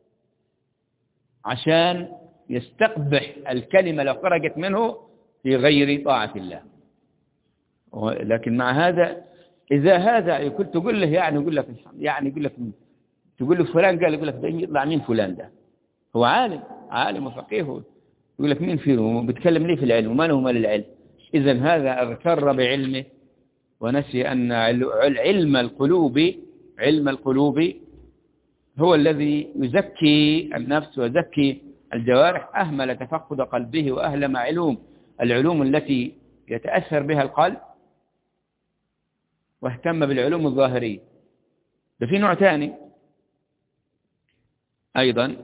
عشان يستقبح الكلمة لو خرجت منه في غير طاعة الله. لكن مع هذا إذا هذا يقول تقول له يقول لك تقول له فلان قال، يقول لك ده يطلع مين فلان ده؟ هو عالم وفقيه، يقول لك مين فيه وبيتكلم ليه في العلم وما له مال العلم. إذن هذا اغتر بعلمه ونسي أن علم القلوب هو الذي يزكي النفس ويزكي الجوارح. أهمل تفقد قلبه وأهلم العلوم التي يتأثر بها القلب، واهتم بالعلوم الظاهرية. ده في نوع ثاني أيضا،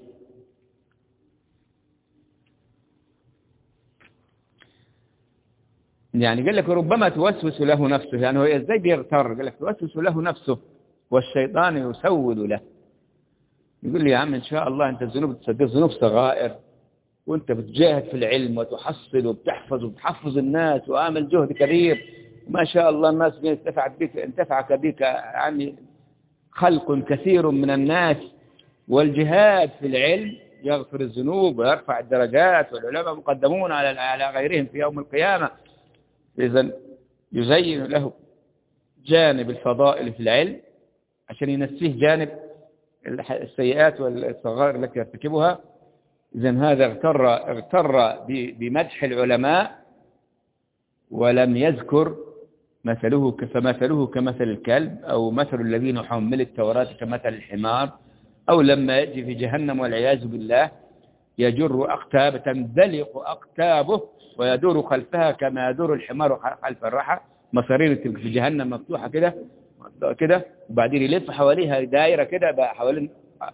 قال لك ربما توسوس له نفسه. هو ازاي بيغتر؟ قال لك توسوس له نفسه والشيطان يسود له. يقول لي يا عم إن شاء الله أنت الذنوب تصدق ذنوب صغائر، وأنت بتجاهد في العلم وتحصل وبتحفظ الناس وعامل جهد كبير، وما شاء الله الناس انتفعك بك خلق كثير من الناس. والجهاد في العلم يغفر الذنوب ويرفع الدرجات، والعلماء مقدمون على غيرهم في يوم القيامة. إذن يزين له جانب الفضائل في العلم عشان ينسيه جانب السيئات والصغائر التي يرتكبها. إذن هذا اغتر بمدح العلماء ولم يذكر فمثله كمثل الكلب، أو مثل الذين حملوا التوراة كمثل الحمار، أو لما يأتي في جهنم والعياذ بالله يجر أقتاب تندلق أقتابه ويدور خلفها كما يدور الحمار خلف الرحى. مصارين في جهنم مفتوحة كده وبعدين يلف حواليها دائرة كده بقى حوالين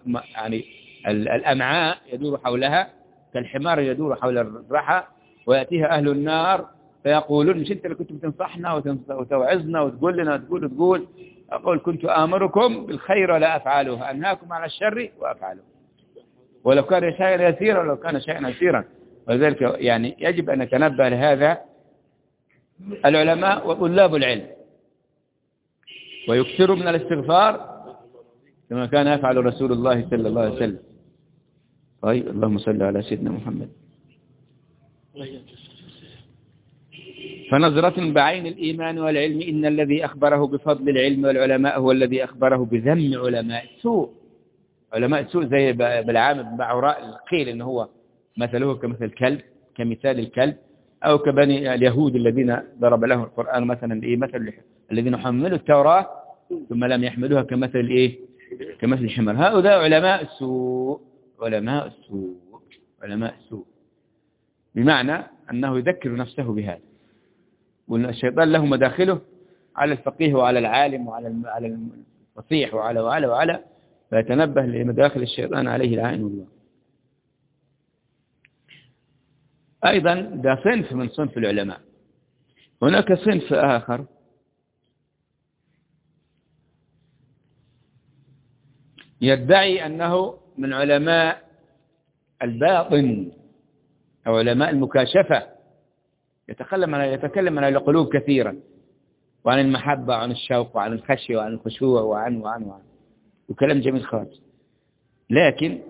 الأمعاء يدور حولها كالحمار يدور حول الرحى. ويأتيها أهل النار فيقولون مش أنت اللي كنت بتنصحنا وتوعظنا وتقول لنا تقول أقول كنت آمركم بالخير ولا أفعله، أنهاكم عن الشر وأفعله، ولو كان شيئا يسيرا ولو كان شيئا يسيرا. ولذلك يجب أن نتنبه لهذا العلماء وطلاب العلم، ويكثروا من الاستغفار كما كان يفعل رسول الله صلى الله عليه وسلم. طيب اللهم صل على سيدنا محمد. فنظرة بعين الإيمان والعلم إن الذي أخبره بفضل العلم والعلماء هو الذي أخبره بذم علماء السوء. علماء السوء زي بلعام بن بعوراء قيل إن هو مثله كمثل الكلب، كمثال الكلب، أو كبني اليهود الذين ضرب لهم القرآن مثلا مثل الذين حملوا التوراة ثم لم يحملوها كمثل كمثل الحمار. هؤلاء علماء السوء بمعنى أنه يذكر نفسه بهذا. والشيطان له مداخله على الفقيه وعلى العالم وعلى الفصيح وعلى فيتنبه لمداخل الشيطان عليه لعائن الله. أيضا ده صنف من صنف العلماء. هناك صنف آخر يدعي أنه من علماء الباطن أو علماء المكاشفة، يتكلم عن القلوب كثيرا، وعن المحبة وعن الشوق وعن الخشية وعن الخشوع وعن وكلام جميل خالص. لكن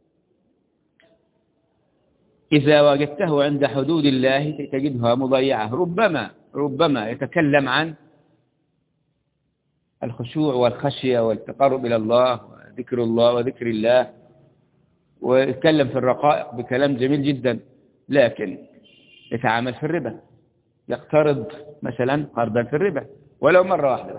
إذا وجدته عند حدود الله تجدها مضيعة. ربما يتكلم عن الخشوع والخشية والتقرب إلى الله وذكر الله ويتكلم في الرقائق بكلام جميل جدا، لكن يتعامل في الربا، يقترض مثلا قرضا في الربا ولو مرة واحدة بس.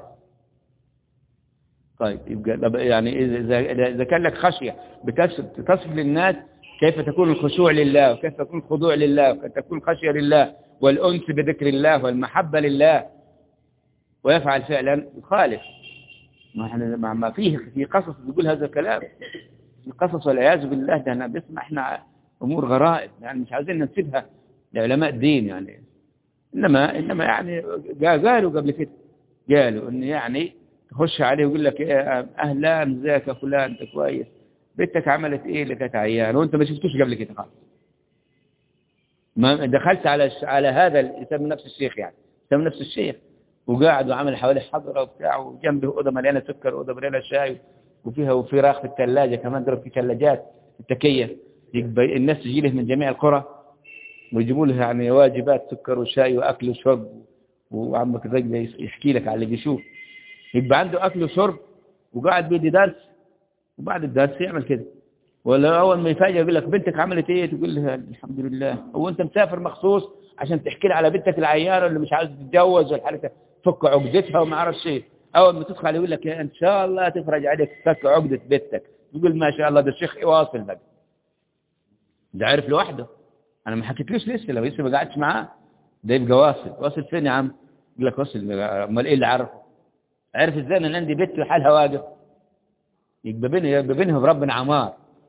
طيب يبقى يعني إذا كان لك خشية بتصف للناس كيف تكون الخشوع لله، وكيف تكون الخضوع لله، وكيف تكون الخشية لله والأنس بذكر الله والمحبة لله، ويفعل فعلا يخالف. ما فيه في قصص يقول هذا الكلام، في قصص والعياذ بالله، ده أنا بسمع إحنا أمور غرائب يعني مش عايزين ننسبها لعلماء الدين يعني. إنما يعني قالوا قبل كده، قالوا إن يعني تخش عليه ويقول لك أهلا ازيك يا فلان أنت كويس، بنتك عملت إيه اللي كانت عيان وأنت ما شفتوش قبل كده خالص. ما دخلت على هذا يسمى نفس الشيخ، يعني يسمى نفس الشيخ، وقاعد وعمل حوالي حضرة وبتاع، وجنبه أوضة مليانة سكر وأوضة مليانة شاي وفيها وفراخ في الثلاجة كمان، ضرب في ثلاجات التكية. الناس تجي له من جميع القرى ويجيبوا له يعني واجبات سكر وشاي وأكل وشرب، وعمك الرجل يحكي لك على اللي بيشوف. يبقى عنده أكل وشرب وقاعد بيدي درس، وبعد الدرس يعمل كده. ولا أول ما يفاجئ يقول لك بنتك عملت إيه، تقول لها الحمد لله. هو أنت مسافر مخصوص عشان تحكي لي على بنتك العيانة اللي مش عايز تتجوز والحالة تفك عقدتها وما أعرفش إيه؟ أول ما تدخل يقول لك إن شاء الله تفرج عليك تفك عقدة بنتك، تقول ما شاء الله ده الشيخ واصل بقى، ده عارف لوحده. أنا ما حكيتلوش لسه، لو لسه ما قعدتش معاه ده يبقى واصل فين يا عم؟ يقول لك واصل، أمال إيه اللي عرفه؟ عرف إزاي أن عندي بنت وحالها واقف؟ يبقى بينها بربنا عمار.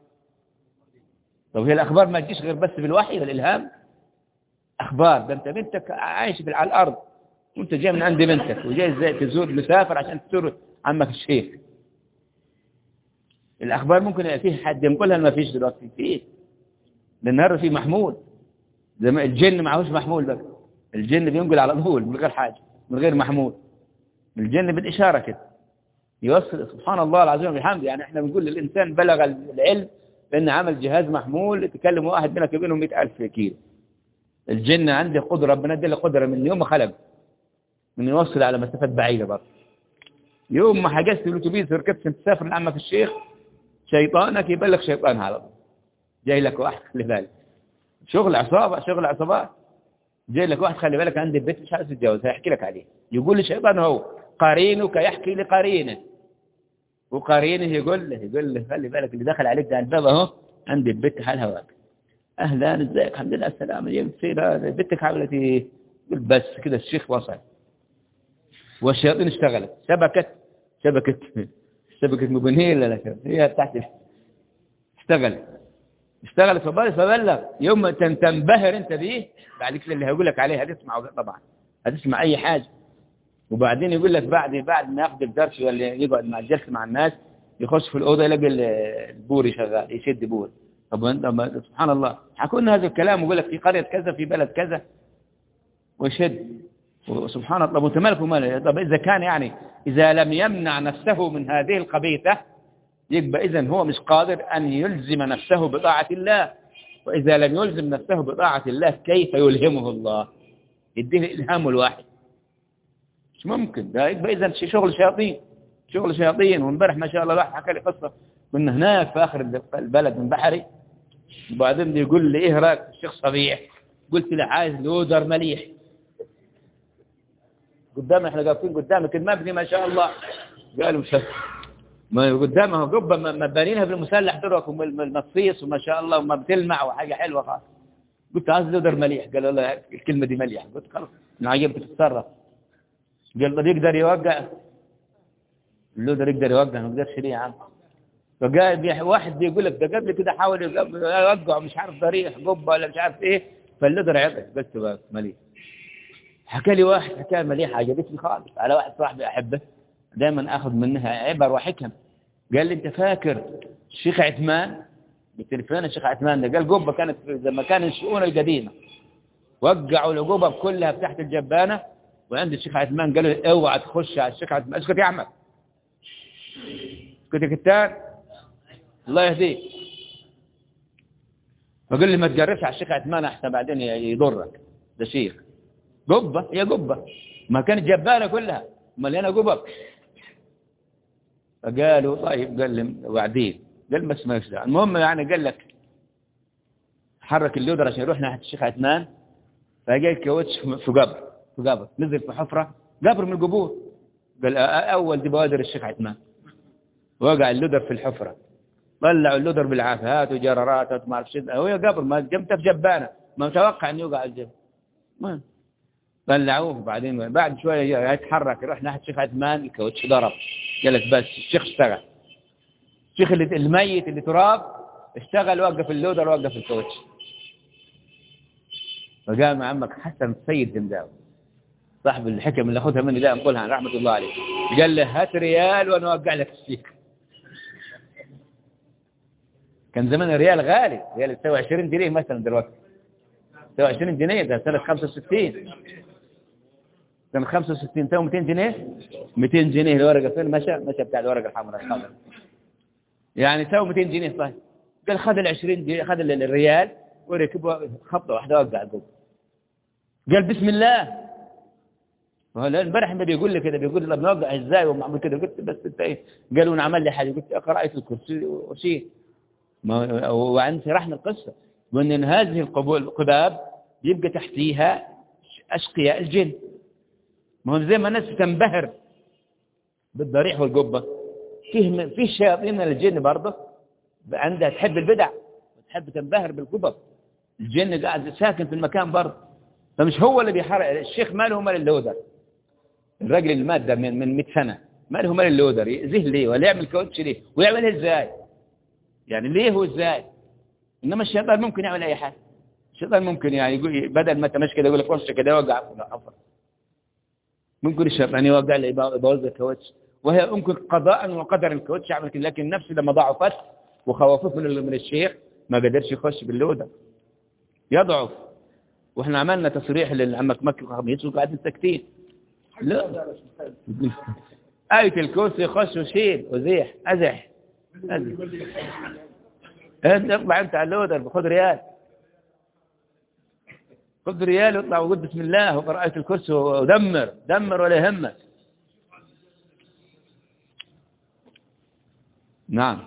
طب هي الأخبار ما تجيش غير بس بالوحي والإلهام؟ أخبار ده أنت بنتك عايش على الأرض وأنت جاي من عند بنتك وجاي إزاي تزور مسافر عشان تزور عمك الشيخ. الأخبار ممكن فيه حد ينقلها ما فيش دلوقتي فيه، لأن فيه محمول، زي ما الجن معهوش محمول بقى، الجن بينقل على طول من غير حاجة، من غير محمول، الجن بالإشارة كده يوصل. سبحان الله العظيم وبحمده. يعني احنا بنقول للإنسان بلغ العلم بأن عمل جهاز محمول يتكلم واحد بينك وبينه 100,000 كيلو. الجن عنده قدرة، ربنا ادى له قدرة من يوم ما خلق من يوصل على مسافات بعيدة برضه. يوم ما حجزت الاتوبيس وركبت عشان تسافر لعمك الشيخ، شيطانك يبلغ شيطان على طول، جاي لك واحد خلي بالك، شغل عصابات. جاي لك واحد خلي بالك عند البيت مش عايز يتجوز، هيحكي لك عليه، يقول للشيطان هو قرينك يحكي لقرينه، وقرينه يقول له خلي بالك اللي دخل عليك ده الباب اهو عند البيت حالها واقف، اهلا ازيك الحمد لله السلامه يا سيدة بنتك عملت ايه؟ يقول بس كده الشيخ وصل، والشياطين اشتغلت، شبكه مبنيه هي بتاعت اشتغلت فبلغ. يوم ما تنبهر انت بيه بعد كده اللي هيقول لك عليه هتسمع، طبعا هتسمع اي حاجه. وبعدين يقول لك بعد ما ياخد الدرس ولا يقعد مع الجلسه مع الناس، يخش في الاوضه يلاقي البوري شغال يشد بور. طب انت سبحان الله حكوا لنا هذا الكلام ويقول لك في قريه كذا في بلد كذا ويشد، وسبحان الله متملك ومال. طب اذا كان يعني اذا لم يمنع نفسه من هذه القبيحه يبقى اذا هو مش قادر ان يلزم نفسه بطاعه الله، واذا لم يلزم نفسه بطاعه الله كيف يلهمه الله؟ يديه الالهام الواحد مش ممكن. ده يبقى اذا شغل شياطين. وامبارح ما شاء الله واحد حكى لي قصه، كنا هناك في اخر البلد من بحري، وبعدين يقول لي ايه رايك الشيخ صبيح؟ قلت له عايز لودر مليح قدامنا، احنا واقفين قدامك المبني ما شاء الله. قالوا مش ما قدامها قبه مبانينها بالمسلح درك والمصيص وما شاء الله وما بتلمع وحاجه حلوه خالص. قلت عايز لودر مليح. قالوا لا الكلمه دي مليح. قلت خلاص انا عجبت تتصرف. قال طب يقدر يوقع اللودر؟ يقدر يوقع؟ ما يقدرش ليه يا عم؟ فقال واحد بيقول لك ده قبل كده حاول يوقع مش عارف ضريح قبه ولا مش عارف ايه، فاللودر عطل. قلت بقى مليح. حكى لي واحد حكايه مليحه عجبتني خالص على واحد صاحبي احبه دائما اخذ منها عبر وحكم. قال لي انت فاكر الشيخ عثمان؟ بالتليفون الشيخ عثمان ده قال قبه كانت زي ما كان الشؤون القديمه، وقعوا العقوبه كلها تحت الجبانه، وعند الشيخ عثمان قالوا له اوعى تخش على الشيخ عثمان. اسكت يا احمد، اسكت يا كتان الله يهديك. فقال لي ما تجربش على الشيخ عثمان احسن بعدين يضرك، ده شيخ قبه هي قبه ما كانت جبانه كلها مليانه قبب. فقالوا طيب. قال لي وبعدين قال بس ما يشدع. المهم يعني قال لك حرك اللودر عشان يروح ناحية الشيخ عثمان، فجاء الكاوتش في قبر نزل في حفرة قبر من القبور. قال أول دي بوادر الشيخ عثمان. وقع اللودر في الحفرة، طلعوا اللودر بالعافيات وجرارات ما اعرف شو، هو قبر ما جمته في جبانه، ما متوقع انه يوقع الجبل. ما طلعوه. وبعدين بعد شويه يتحرك يروح ناحيه الشيخ عثمان، الكاوتش ضرب. قال لك بس الشيخ اشتغل، الشيخ اللي الميت اللي تراب اشتغل، وقف اللودر وقف الكاوتش. وقام عمك حسن السيد زنداوي صاحب الحكم اللي اخذها مني دائما نقولها رحمه الله عليه، قال له هات ريال وانا اوقع لك الشيك. كان زمان الريال غالي، ريال يساوي 20 جنيه مثلا دلوقتي، يساوي 20 جنيه ده سنه 65. سنه 65 تساوي 200 جنيه، 200 جنيه الورقه فين مشى بتاع الورقه الحمراء يعني تساوي 200 جنيه صحيح. قال خذ ال 20 جنيه، خذ الريال وركبه خبطه واحده وقع القلب. قال بسم الله. وهلا امبارح ما بيقول لي كده، بيقول لي بنوقع ازاي ومعمول كده، قلت بس انت ايه؟ قالوا انا عمل لي حاجه، قلت اقرا ايه الكرسي وشيء. وعند شرحنا القصه وان هذه القباب يبقى تحتيها اشقياء الجن. ما هو زي ما الناس تنبهر بالضريح والقبه، في شياطين الجن برضه عندها تحب البدع وتحب تنبهر بالقبب. الجن قاعد ساكن في المكان برضه، فمش هو اللي بيحرق. الشيخ ما له مال اللودر، الراجل اللي مات ده من 100 سنه ما له مال اللودر، يأذيه ليه ولا يعمل كاوتش ليه ويعملها ازاي؟ يعني ليه هو ازاي؟ انما الشيطان ممكن يعمل اي حاجه. الشيطان ممكن يعني يقول بدل ما تمشي كده يقول لك وش كده يوقع عفوا، ممكن الشيطان يوقع لي يبوظ الكاوتش، وهي ممكن قضاء وقدر الكاوتش يعمل كده. لكن نفسه لما ضعفت وخوفوه من الشيخ ما قدرش يخش باللودر، يضعف. واحنا عملنا تصريح لعمك مكي وخميس وقاعدين ساكتين. لا آية الكرسي يخش وشيل وزيح أزح انت اطلع انت على اللودر خذ ريال، خذ ريال واطلع وقول بسم الله وقرأ آية الكرسي ودمر ولا يهمك. نعم.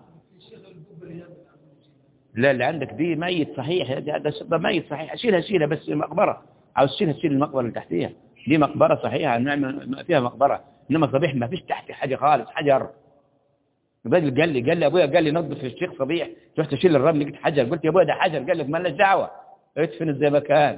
لا اللي عندك دي ميت صحيح، ده ميت صحيح، اشيلها بس مقبرة، عاوز شيل المقبرة اللي تحتيها دي مقبرة صحيحة، نعمل فيها مقبرة. انما صبيح ما فيش تحت حاجة خالص، حجر. الراجل قال لي ابويا قال لي نظف الشيخ صبيح، رحت اشيل الرمل لقيت حجر، قلت يا ابويا ده حجر، قال لك ما لناش دعوة، ادفن زي ما كان،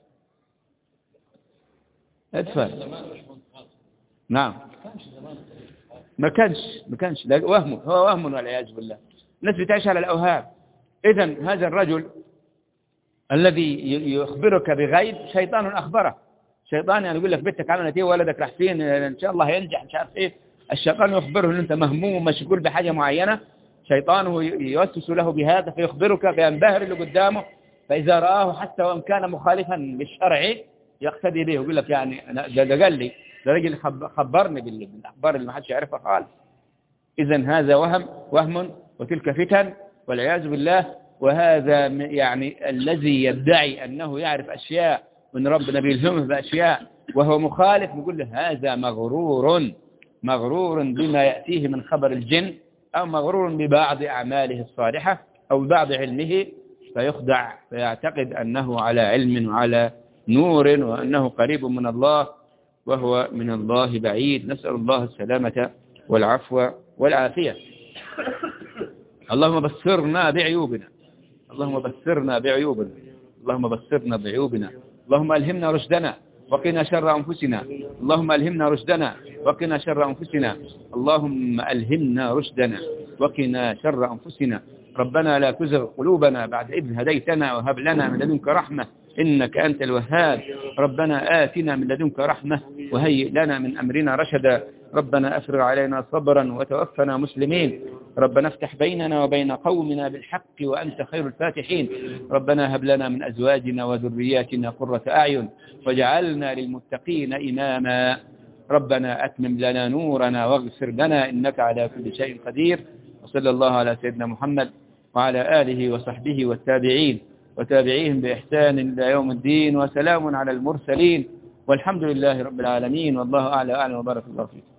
ادفن. نعم ما كانش لا هو وهم والعياذ بالله. الناس بتعيش على الاوهام. اذا هذا الرجل الذي يخبرك بغيب شيطان اخبره. شيطان يعني يقول لك بنتك عملت ايه، ولدك راح فين، ان شاء الله هينجح مش عارف ايه. الشيطان يخبره ان انت مهموم ومشغول بحاجه معينه، شيطانه يوسوس له بهذا فيخبرك فينبهر اللي قدامه، فاذا رآه حتى وان كان مخالفا بالشرع يقتدي به، يقول لك يعني ده قال لي، ده راجل خبرني بالاخبار اللي ما حدش يعرفها خالص. اذا هذا وهم وتلك فتن والعياذ بالله. وهذا يعني الذي يدعي انه يعرف اشياء من ربنا بيلهمه باشياء وهو مخالف، نقول له هذا مغرور بما يأتيه من خبر الجن، أو مغرور ببعض أعماله الصالحة أو ببعض علمه، فيخدع فيعتقد أنه على علم وعلى نور وأنه قريب من الله وهو من الله بعيد. نسأل الله السلامة والعفو والعافية. اللهم بصرنا بعيوبنا، اللهم ألهمنا رشدنا وقنا شر أنفسنا، اللهم ألهمنا رشدنا وقنا شر أنفسنا، اللهم ألهمنا رشدنا وقنا شر أنفسنا. ربنا لا تزغ قلوبنا بعد إذ هديتنا وهب لنا من لدنك رحمة إنك أنت الوهاب. ربنا آتنا من لدنك رحمة وهيئ لنا من أمرنا رشدا. ربنا أفرغ علينا صبرا وتوفنا مسلمين. ربنا افتح بيننا وبين قومنا بالحق وأنت خير الفاتحين. ربنا هب لنا من أزواجنا وذرياتنا قرة أعين واجعلنا للمتقين إماما. ربنا أتمم لنا نورنا واغفر لنا إنك على كل شيء قدير. وصلى الله على سيدنا محمد وعلى آله وصحبه والتابعين وتابعيهم بإحسان إلى يوم الدين. وسلام على المرسلين والحمد لله رب العالمين. والله أعلى وأعلم وبارك الله فيكم.